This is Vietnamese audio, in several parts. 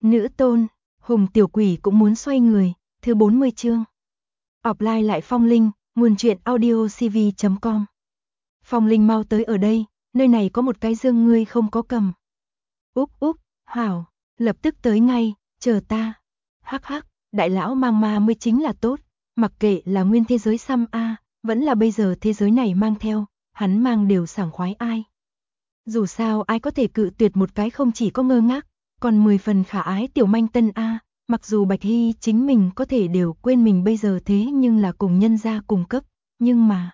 Nữ tôn, Hùng tiểu quỷ cũng muốn xoay người, thứ 40 chương. Offline lại Phong Linh, nguồn truyện audio cv.com. Phong Linh mau tới ở đây, nơi này có một cái dương ngươi không có cầm. Úp, hảo, lập tức tới ngay, chờ ta. Hắc hắc, đại lão mang ma mới chính là tốt, mặc kệ là nguyên thế giới xăm a, vẫn là bây giờ thế giới này mang theo, hắn mang đều sảng khoái ai. Dù sao ai có thể cự tuyệt một cái không chỉ có ngơ ngác, còn 10 phần khả ái tiểu manh tân a, mặc dù Bạch Hy chính mình có thể đều quên mình bây giờ thế nhưng là cùng nhân gia cùng cấp, nhưng mà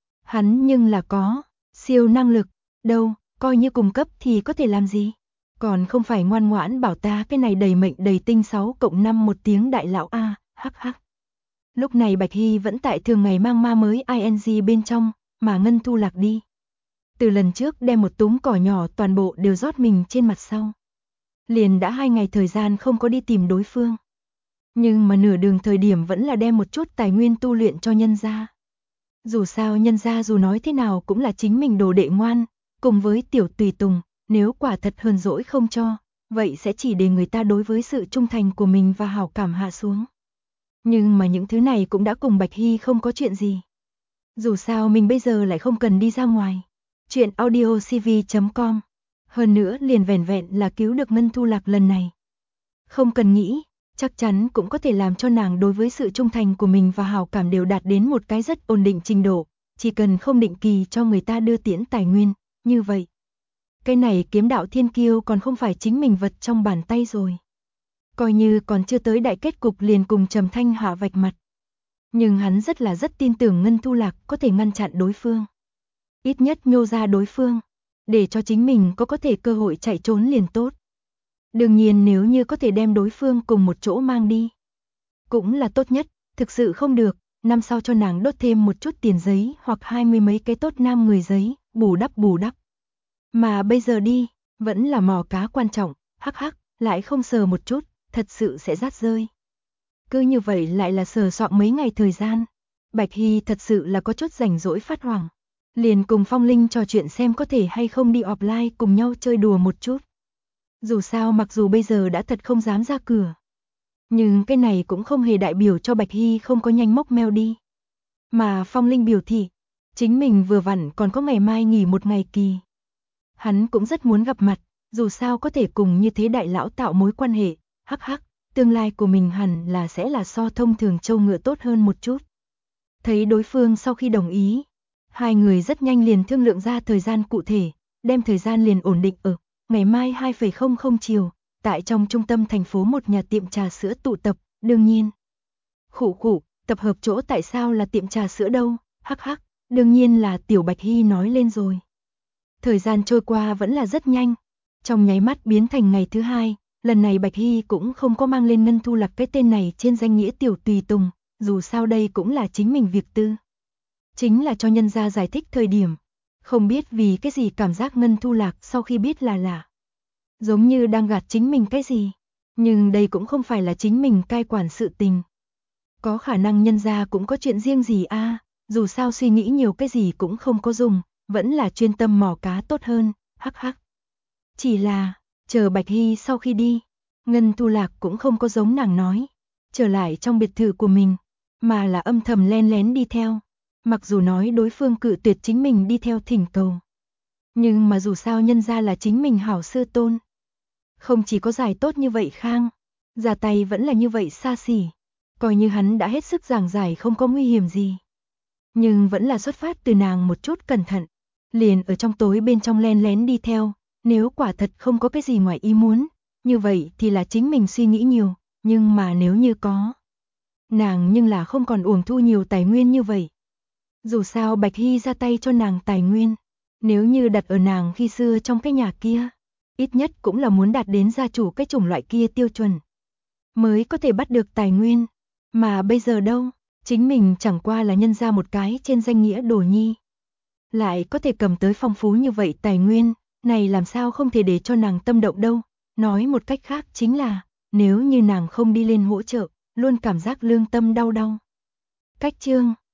hắn nhưng là có siêu năng lực, đâu, coi như cùng cấp thì có thể làm gì? Còn không phải ngoan ngoãn bảo ta cái này đầy mệnh đầy tinh 6+5 một tiếng đại lão a, hắc hắc. Lúc này Bạch Hy vẫn tại thường ngày mang ma mới ing bên trong, mà Ngân Thu Lạc đi. Từ lần trước đem một túm cỏ nhỏ toàn bộ đều rót mình trên mặt sau. Liền đã 2 ngày thời gian không có đi tìm đối phương. Nhưng mà nửa đường thời điểm vẫn là đem một chút tài nguyên tu luyện cho nhân gia. Dù sao nhân gia dù nói thế nào cũng là chính mình đồ đệ ngoan, cùng với tiểu tùy tùng, nếu quả thật hờn dỗi không cho, vậy sẽ chỉ để người ta đối với sự trung thành của mình và hảo cảm hạ xuống. Nhưng mà những thứ này cũng đã cùng Bạch Hy không có chuyện gì. Dù sao mình bây giờ lại không cần đi ra ngoài. Chuyện audio cv.com. Hơn nữa liền vẻn vẹn là cứu được Ngân Thu Lạc lần này. Không cần nghĩ, chắc chắn cũng có thể làm cho nàng đối với sự trung thành của mình và hảo cảm đều đạt đến một cái rất ổn định trình độ, chỉ cần không định kỳ cho người ta đưa tiễn tài nguyên, như vậy. Cái này kiếm đạo thiên kiêu còn không phải chính mình vật trong bàn tay rồi. Coi như còn chưa tới đại kết cục liền cùng Trầm Thanh hạ vạch mặt. Nhưng hắn rất tin tưởng Ngân Thu Lạc có thể ngăn chặn đối phương. Ít nhất nhô ra đối phương, để cho chính mình có thể cơ hội chạy trốn liền tốt. Đương nhiên nếu như có thể đem đối phương cùng một chỗ mang đi, cũng là tốt nhất, thực sự không được, năm sau cho nàng đốt thêm một chút tiền giấy hoặc 20 mấy cái tốt nam người giấy, bù đắp. Mà bây giờ đi, vẫn là mò cá quan trọng, hắc hắc, lại không sờ một chút, thật sự sẽ rát rơi. Cứ như vậy lại là sờ soạn mấy ngày thời gian, Bạch Hy thật sự là có chút rảnh rỗi phát hoảng. Liền cùng Phong Linh trò chuyện xem có thể hay không đi offline cùng nhau chơi đùa một chút. Dù sao mặc dù bây giờ đã thật không dám ra cửa, nhưng cái này cũng không hề đại biểu cho Bạch Hy không có nhanh mốc mail đi. Mà Phong Linh biểu thị, chính mình vừa vặn còn có ngày mai nghỉ một ngày kỳ. Hắn cũng rất muốn gặp mặt, dù sao có thể cùng như thế đại lão tạo mối quan hệ, hắc hắc, tương lai của mình hẳn là sẽ là so thông thường trâu ngựa tốt hơn một chút. Thấy đối phương sau khi đồng ý, hai người rất nhanh liền thương lượng ra thời gian cụ thể, đem thời gian liền ổn định ở ngày mai 2:00 chiều, tại trong trung tâm thành phố một nhà tiệm trà sữa tụ tập, đương nhiên. Khụ, tập hợp chỗ tại sao là tiệm trà sữa đâu, hắc hắc, đương nhiên là Tiểu Bạch Hy nói lên rồi. Thời gian trôi qua vẫn là rất nhanh, trong nháy mắt biến thành ngày thứ 2, lần này Bạch Hy cũng không có mang lên Ngân Thu Lạc cái tên này trên danh nghĩa tiểu tùy tùng, dù sao đây cũng là chính mình việc tư. Chính là cho nhân gia giải thích thời điểm, không biết vì cái gì cảm giác Ngân Thu Lạc sau khi biết là lạ. Giống như đang gạt chính mình cái gì, nhưng đây cũng không phải là chính mình cai quản sự tình. Có khả năng nhân gia cũng có chuyện riêng gì a, dù sao suy nghĩ nhiều cái gì cũng không có dùng, vẫn là chuyên tâm mò cá tốt hơn, hắc hắc. Chỉ là, chờ Bạch Hy sau khi đi, Ngân Thu Lạc cũng không có giống nàng nói, trở lại trong biệt thự của mình, mà là âm thầm len lén đi theo. Mặc dù nói đối phương cự tuyệt chính mình đi theo thỉnh cầu, nhưng mà dù sao nhân gia là chính mình hảo sư tôn. Không chỉ có giải tốt như vậy khang, ra tay vẫn là như vậy xa xỉ, coi như hắn đã hết sức giảng giải không có nguy hiểm gì. Nhưng vẫn là xuất phát từ nàng một chút cẩn thận, liền ở trong tối bên trong len lén đi theo, nếu quả thật không có cái gì ngoài ý muốn, như vậy thì là chính mình suy nghĩ nhiều, nhưng mà nếu như có, nàng nhưng là không còn uổng thu nhiều tài nguyên như vậy. Dù sao Bạch Hy ra tay cho nàng tài nguyên, nếu như đặt ở nàng khi xưa trong cái nhà kia, ít nhất cũng là muốn đạt đến gia chủ cái chủng loại kia tiêu chuẩn, mới có thể bắt được tài nguyên, mà bây giờ đâu, chính mình chẳng qua là nhân ra một cái trên danh nghĩa đồ nhi. Lại có thể cầm tới phong phú như vậy tài nguyên, này làm sao không thể để cho nàng tâm động đâu, nói một cách khác chính là, nếu như nàng không đi lên hỗ trợ, luôn cảm giác lương tâm đau. Cách chương